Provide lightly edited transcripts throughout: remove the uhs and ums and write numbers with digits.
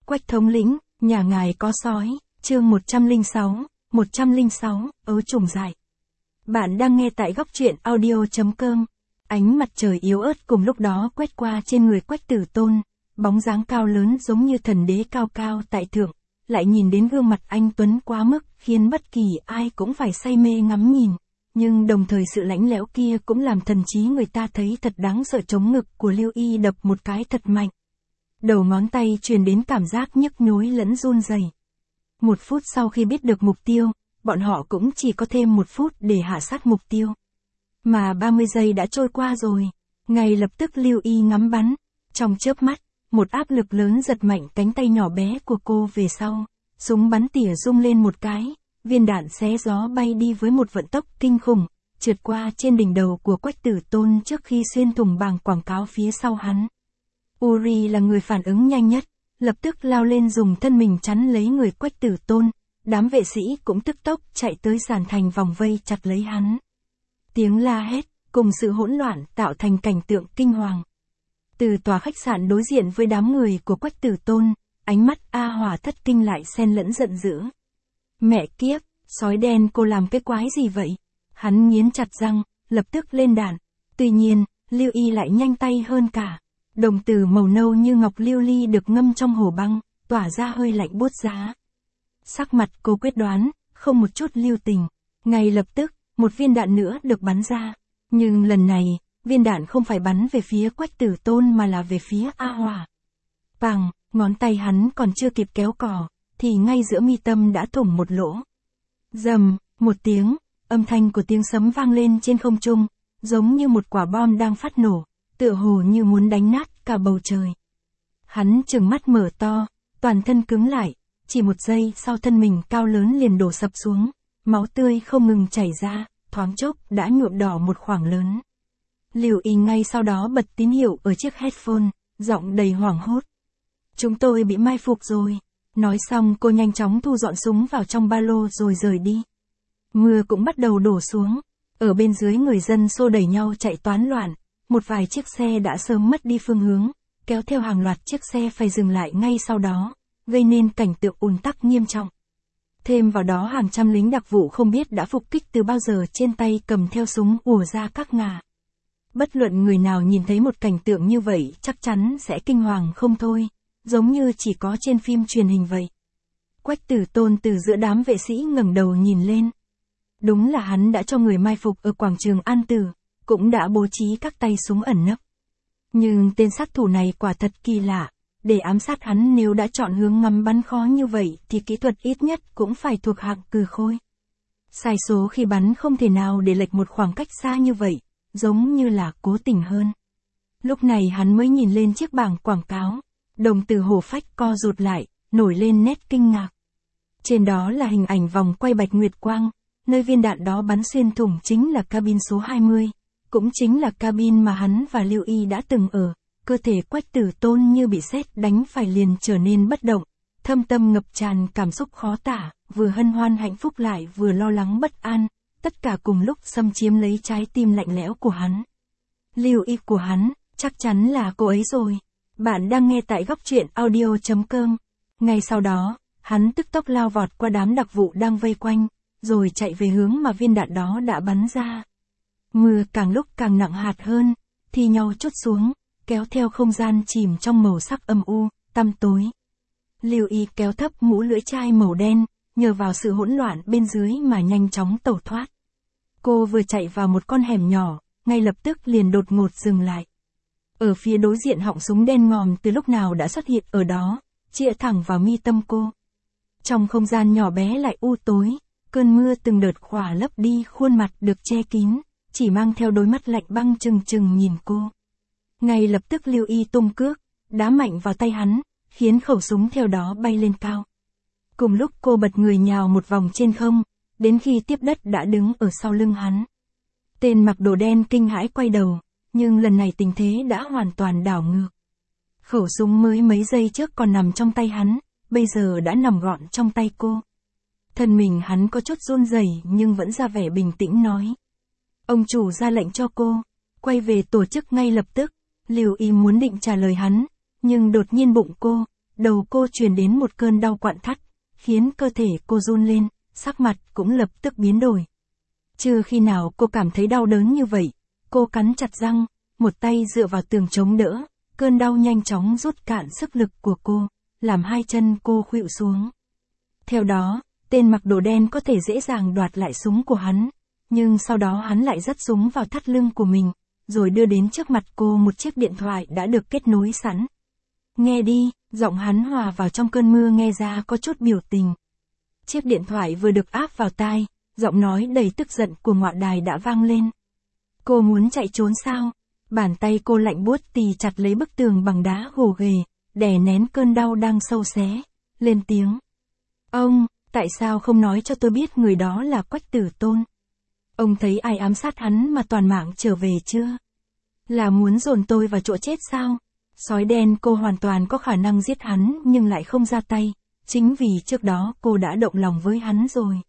Quách thống lĩnh, nhà ngài có sói, chương 106, ấu trùng dại. Bạn đang nghe tại góc truyện audio.com. Ánh mặt trời yếu ớt cùng lúc đó quét qua trên người Quách Tử Tôn, bóng dáng cao lớn giống như thần đế cao cao tại thượng, lại nhìn đến gương mặt anh tuấn quá mức, khiến bất kỳ ai cũng phải say mê ngắm nhìn. Nhưng đồng thời sự lãnh lẽo kia cũng làm thần trí người ta thấy thật đáng sợ. Chống ngực của Lưu Y đập một cái thật mạnh. Đầu ngón tay truyền đến cảm giác nhức nhối lẫn run rẩy. 1 phút sau khi biết được mục tiêu, bọn họ cũng chỉ có thêm 1 phút để hạ sát mục tiêu. Mà 30 giây đã trôi qua rồi. Ngay lập tức Lưu Y ngắm bắn. Trong chớp mắt, một áp lực lớn giật mạnh cánh tay nhỏ bé của cô về sau. Súng bắn tỉa rung lên một cái. Viên đạn xé gió bay đi với một vận tốc kinh khủng, trượt qua trên đỉnh đầu của Quách Tử Tôn trước khi xuyên thủng bảng quảng cáo phía sau hắn. Uri là người phản ứng nhanh nhất, lập tức lao lên dùng thân mình chắn lấy người Quách Tử Tôn, đám vệ sĩ cũng tức tốc chạy tới dàn thành vòng vây chặt lấy hắn. Tiếng la hét, cùng sự hỗn loạn tạo thành cảnh tượng kinh hoàng. Từ tòa khách sạn đối diện với đám người của Quách Tử Tôn, ánh mắt A Hỏa thất kinh lại xen lẫn giận dữ. Mẹ kiếp, sói đen cô làm cái quái gì vậy? Hắn nghiến chặt răng, lập tức lên đạn. Tuy nhiên, Lưu Y lại nhanh tay hơn cả. Đồng tử màu nâu như ngọc lưu ly được ngâm trong hồ băng, tỏa ra hơi lạnh buốt giá. Sắc mặt cô quyết đoán, không một chút lưu tình. Ngay lập tức, một viên đạn nữa được bắn ra. Nhưng lần này, viên đạn không phải bắn về phía Quách Tử Tôn mà là về phía A Hỏa. Pằng, ngón tay hắn còn chưa kịp kéo cò, thì ngay giữa mi tâm đã thủng một lỗ. Rầm, một tiếng, âm thanh của tiếng sấm vang lên trên không trung, giống như một quả bom đang phát nổ, tựa hồ như muốn đánh nát cả bầu trời. Hắn trừng mắt mở to, toàn thân cứng lại, chỉ 1 giây sau thân mình cao lớn liền đổ sập xuống, máu tươi không ngừng chảy ra, thoáng chốc đã nhuộm đỏ một khoảng lớn. Lưu Y ngay sau đó bật tín hiệu ở chiếc headphone, giọng đầy hoảng hốt. Chúng tôi bị mai phục rồi. Nói xong cô nhanh chóng thu dọn súng vào trong ba lô rồi rời đi. Mưa cũng bắt đầu đổ xuống. Ở bên dưới người dân xô đẩy nhau chạy toán loạn. Một vài chiếc xe đã sớm mất đi phương hướng, kéo theo hàng loạt chiếc xe phải dừng lại ngay sau đó, gây nên cảnh tượng ùn tắc nghiêm trọng. Thêm vào đó hàng trăm lính đặc vụ không biết đã phục kích từ bao giờ trên tay cầm theo súng ùa ra các ngả. Bất luận người nào nhìn thấy một cảnh tượng như vậy chắc chắn sẽ kinh hoàng không thôi. Giống như chỉ có trên phim truyền hình vậy. Quách Tử Tôn từ giữa đám vệ sĩ ngẩng đầu nhìn lên. Đúng là hắn đã cho người mai phục ở quảng trường An Tử, cũng đã bố trí các tay súng ẩn nấp. Nhưng tên sát thủ này quả thật kỳ lạ, để ám sát hắn nếu đã chọn hướng ngắm bắn khó như vậy thì kỹ thuật ít nhất cũng phải thuộc hạng cừ khôi. Sai số khi bắn không thể nào để lệch một khoảng cách xa như vậy, giống như là cố tình hơn. Lúc này hắn mới nhìn lên chiếc bảng quảng cáo. Đồng tử hổ phách co rụt lại, nổi lên nét kinh ngạc. Trên đó là hình ảnh vòng quay bạch nguyệt quang, nơi viên đạn đó bắn xuyên thủng chính là cabin số 20, cũng chính là cabin mà hắn và Lưu Y đã từng ở. Cơ thể Quách Tử Tôn như bị sét đánh phải liền trở nên bất động, thâm tâm ngập tràn cảm xúc khó tả, vừa hân hoan hạnh phúc lại vừa lo lắng bất an, tất cả cùng lúc xâm chiếm lấy trái tim lạnh lẽo của hắn. Lưu Y của hắn, chắc chắn là cô ấy rồi. Bạn đang nghe tại góc truyện audio.com. Ngay sau đó, hắn tức tốc lao vọt qua đám đặc vụ đang vây quanh, rồi chạy về hướng mà viên đạn đó đã bắn ra. Mưa càng lúc càng nặng hạt hơn, thi nhau trút xuống, kéo theo không gian chìm trong màu sắc âm u, tăm tối. Lưu Y kéo thấp mũ lưỡi chai màu đen, nhờ vào sự hỗn loạn bên dưới mà nhanh chóng tẩu thoát. Cô vừa chạy vào một con hẻm nhỏ, ngay lập tức liền đột ngột dừng lại. Ở phía đối diện họng súng đen ngòm từ lúc nào đã xuất hiện ở đó, chĩa thẳng vào mi tâm cô. Trong không gian nhỏ bé lại u tối, cơn mưa từng đợt khỏa lấp đi khuôn mặt được che kín, chỉ mang theo đôi mắt lạnh băng trừng trừng nhìn cô. Ngay lập tức Lưu Y tung cước, đá mạnh vào tay hắn, khiến khẩu súng theo đó bay lên cao. Cùng lúc cô bật người nhào một vòng trên không, đến khi tiếp đất đã đứng ở sau lưng hắn. Tên mặc đồ đen kinh hãi quay đầu. Nhưng lần này tình thế đã hoàn toàn đảo ngược. Khẩu súng mới mấy giây trước còn nằm trong tay hắn, bây giờ đã nằm gọn trong tay cô. Thân mình hắn có chút run rẩy nhưng vẫn ra vẻ bình tĩnh nói. Ông chủ ra lệnh cho cô, quay về tổ chức ngay lập tức. Lưu Y muốn định trả lời hắn, nhưng đột nhiên bụng cô, đầu cô truyền đến một cơn đau quặn thắt, khiến cơ thể cô run lên, sắc mặt cũng lập tức biến đổi. Chưa khi nào cô cảm thấy đau đớn như vậy, cô cắn chặt răng, một tay dựa vào tường chống đỡ, cơn đau nhanh chóng rút cạn sức lực của cô, làm hai chân cô khuỵu xuống. Theo đó, tên mặc đồ đen có thể dễ dàng đoạt lại súng của hắn, nhưng sau đó hắn lại dắt súng vào thắt lưng của mình, rồi đưa đến trước mặt cô một chiếc điện thoại đã được kết nối sẵn. Nghe đi, giọng hắn hòa vào trong cơn mưa nghe ra có chút biểu tình. Chiếc điện thoại vừa được áp vào tai, giọng nói đầy tức giận của ngọa đài đã vang lên. Cô muốn chạy trốn sao? Bàn tay cô lạnh buốt tì chặt lấy bức tường bằng đá gồ ghề, đè nén cơn đau đang sâu xé, lên tiếng. Ông, tại sao không nói cho tôi biết người đó là Quách Tử Tôn? Ông thấy ai ám sát hắn mà toàn mạng trở về chưa? Là muốn dồn tôi vào chỗ chết sao? Sói đen cô hoàn toàn có khả năng giết hắn nhưng lại không ra tay, chính vì trước đó cô đã động lòng với hắn rồi.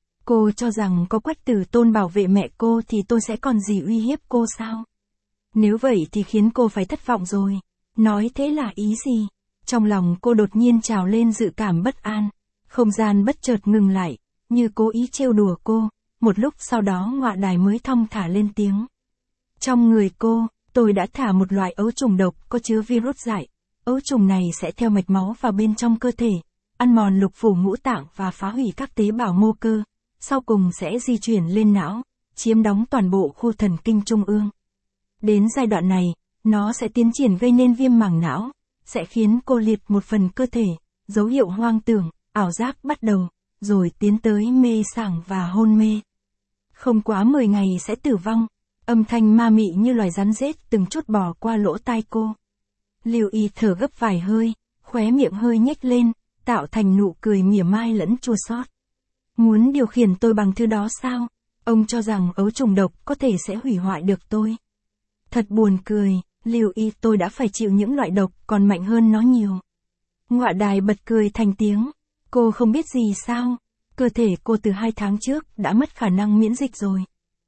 Cô cho rằng có Quách Tử Tôn bảo vệ mẹ cô thì tôi sẽ còn gì uy hiếp cô sao? Nếu vậy thì khiến cô phải thất vọng rồi. Nói thế là ý gì? Trong lòng cô đột nhiên trào lên dự cảm bất an. Không gian bất chợt ngừng lại, như cố ý trêu đùa cô. Một lúc sau đó ngọa đài mới thong thả lên tiếng. Trong người cô, tôi đã thả một loại ấu trùng độc có chứa virus dại. Ấu trùng này sẽ theo mạch máu vào bên trong cơ thể, ăn mòn lục phủ ngũ tạng và phá hủy các tế bào mô cơ. Sau cùng sẽ di chuyển lên não, chiếm đóng toàn bộ khu thần kinh trung ương. Đến giai đoạn này, nó sẽ tiến triển gây nên viêm màng não, sẽ khiến cô liệt một phần cơ thể, dấu hiệu hoang tưởng, ảo giác bắt đầu, rồi tiến tới mê sảng và hôn mê. Không quá 10 ngày sẽ tử vong, âm thanh ma mị như loài rắn rết từng chút bò qua lỗ tai cô. Lưu Y thở gấp vài hơi, khóe miệng hơi nhếch lên, tạo thành nụ cười mỉa mai lẫn chua xót. Muốn điều khiển tôi bằng thứ đó sao? Ông cho rằng ấu trùng độc có thể sẽ hủy hoại được tôi. Thật buồn cười, Lưu Y tôi đã phải chịu những loại độc còn mạnh hơn nó nhiều. Ngọa đài bật cười thành tiếng. Cô không biết gì sao? Cơ thể cô từ 2 tháng trước đã mất khả năng miễn dịch rồi.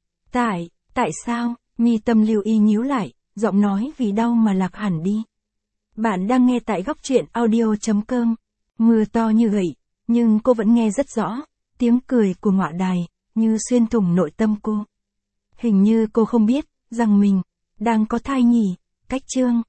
Tại sao? Mi tâm Lưu Y nhíu lại, giọng nói vì đau mà lạc hẳn đi. Bạn đang nghe tại góc truyện audio.com. Mưa to như gậy, nhưng cô vẫn nghe rất rõ. Tiếng cười của ngọa đài, như xuyên thủng nội tâm cô. Hình như cô không biết, rằng mình đang có thai nhỉ. Cách chương